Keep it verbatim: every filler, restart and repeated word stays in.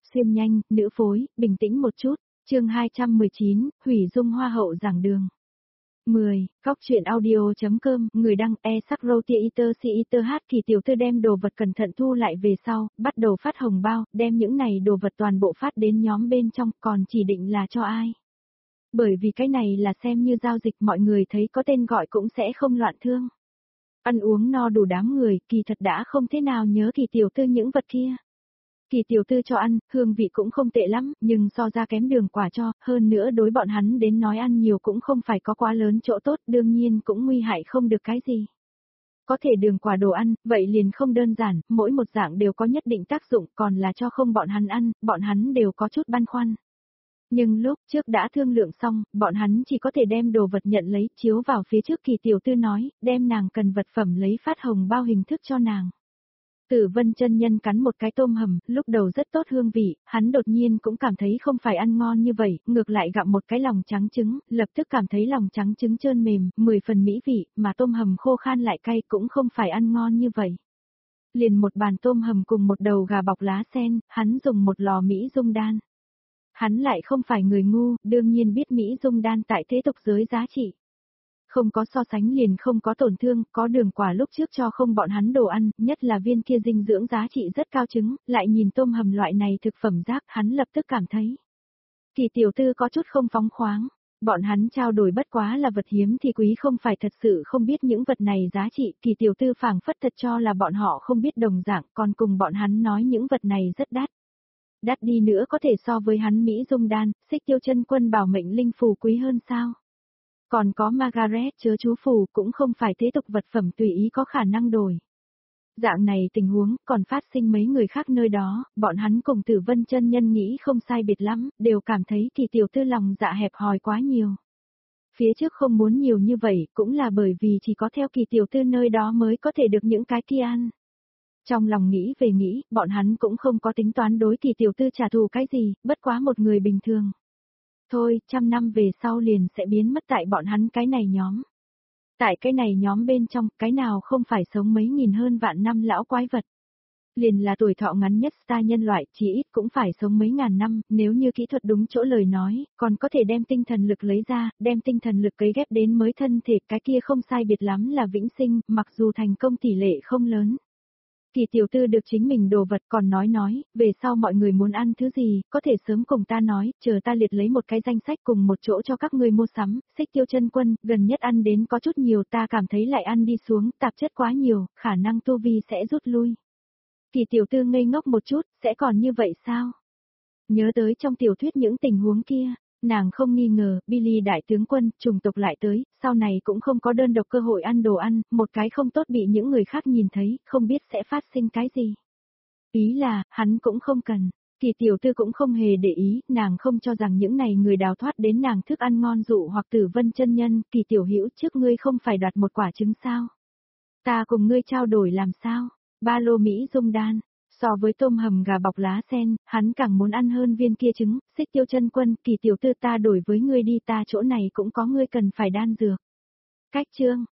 xuyên nhanh, nữ phối, bình tĩnh một chút, chương hai trăm mười chín, hủy dung hoa hậu giảng đường. mười. Góc truyện audio.com, người đăng e sắc roti iter si iter hát Kỳ tiểu thư đem đồ vật cẩn thận thu lại về sau, bắt đầu phát hồng bao, đem những này đồ vật toàn bộ phát đến nhóm bên trong, còn chỉ định là cho ai. Bởi vì cái này là xem như giao dịch, mọi người thấy có tên gọi cũng sẽ không loạn thương. Ăn uống no đủ đám người, Kỳ thật đã không thế nào nhớ Kỳ tiểu thư những vật kia. Kỳ tiểu thư cho ăn, hương vị cũng không tệ lắm, nhưng so ra kém đường quả cho, hơn nữa đối bọn hắn đến nói ăn nhiều cũng không phải có quá lớn chỗ tốt, đương nhiên cũng nguy hại không được cái gì. Có thể đường quả đồ ăn, vậy liền không đơn giản, mỗi một dạng đều có nhất định tác dụng, còn là cho không bọn hắn ăn, bọn hắn đều có chút băn khoăn. Nhưng lúc trước đã thương lượng xong, bọn hắn chỉ có thể đem đồ vật nhận lấy, chiếu vào phía trước Kỳ tiểu thư nói, đem nàng cần vật phẩm lấy phát hồng bao hình thức cho nàng. Tử Vân chân nhân cắn một cái tôm hầm, lúc đầu rất tốt hương vị, hắn đột nhiên cũng cảm thấy không phải ăn ngon như vậy, ngược lại gặm một cái lòng trắng trứng, lập tức cảm thấy lòng trắng trứng trơn mềm, mười phần mỹ vị, mà tôm hầm khô khan lại cay cũng không phải ăn ngon như vậy. Liền một bàn tôm hầm cùng một đầu gà bọc lá sen, hắn dùng một lò Mỹ dung đan. Hắn lại không phải người ngu, đương nhiên biết Mỹ dung đan tại thế tục giới giá trị. Không có so sánh liền không có tổn thương, có đường quả lúc trước cho không bọn hắn đồ ăn, nhất là viên kia dinh dưỡng giá trị rất cao trứng, lại nhìn tôm hầm loại này thực phẩm rác, hắn lập tức cảm thấy. Kỳ tiểu thư có chút không phóng khoáng, bọn hắn trao đổi bất quá là vật hiếm thì quý, không phải thật sự không biết những vật này giá trị, Kỳ tiểu thư phảng phất thật cho là bọn họ không biết đồng dạng, còn cùng bọn hắn nói những vật này rất đắt. Đắt đi nữa có thể so với hắn Mỹ dung đan, Xích Tiêu Chân Quân bảo mệnh linh phù quý hơn sao? Còn có Margaret chớ chú phù cũng không phải thế tục vật phẩm tùy ý có khả năng đổi. Dạng này tình huống còn phát sinh mấy người khác nơi đó, bọn hắn cùng Tử Vân chân nhân nghĩ không sai biệt lắm, đều cảm thấy Kỳ tiểu thư lòng dạ hẹp hòi quá nhiều. Phía trước không muốn nhiều như vậy cũng là bởi vì chỉ có theo Kỳ tiểu thư nơi đó mới có thể được những cái kia ăn. Trong lòng nghĩ về nghĩ, bọn hắn cũng không có tính toán đối Kỳ tiểu thư trả thù cái gì, bất quá một người bình thường. Thôi, trăm năm về sau liền sẽ biến mất tại bọn hắn cái này nhóm. Tại cái này nhóm bên trong, cái nào không phải sống mấy nghìn hơn vạn năm lão quái vật. Liền là tuổi thọ ngắn nhất star nhân loại, chỉ ít cũng phải sống mấy ngàn năm, nếu như kỹ thuật đúng chỗ lời nói, còn có thể đem tinh thần lực lấy ra, đem tinh thần lực cấy ghép đến mới thân thể, cái kia không sai biệt lắm là vĩnh sinh, mặc dù thành công tỷ lệ không lớn. Kỳ tiểu thư được chính mình đồ vật còn nói nói, về sau mọi người muốn ăn thứ gì, có thể sớm cùng ta nói, chờ ta liệt lấy một cái danh sách cùng một chỗ cho các ngươi mua sắm, Xích Tiêu Chân Quân, gần nhất ăn đến có chút nhiều, ta cảm thấy lại ăn đi xuống, tạp chất quá nhiều, khả năng tu vi sẽ rút lui. Kỳ tiểu thư ngây ngốc một chút, sẽ còn như vậy sao? Nhớ tới trong tiểu thuyết những tình huống kia. Nàng không nghi ngờ, Billy đại tướng quân, trùng tộc lại tới, sau này cũng không có đơn độc cơ hội ăn đồ ăn, một cái không tốt bị những người khác nhìn thấy, không biết sẽ phát sinh cái gì. Ý là, hắn cũng không cần, Kỳ tiểu thư cũng không hề để ý, nàng không cho rằng những này người đào thoát đến nàng thức ăn ngon dụ hoặc Tử Vân chân nhân, Kỳ tiểu hữu trước ngươi không phải đoạt một quả trứng sao? Ta cùng ngươi trao đổi làm sao? Ba lô Mỹ dung đan. So với tôm hầm gà bọc lá sen, hắn càng muốn ăn hơn viên kia trứng, Xích Tiêu Chân Quân, Kỳ tiểu thư ta đổi với ngươi đi, ta chỗ này cũng có ngươi cần phải đan dược. Cách chương,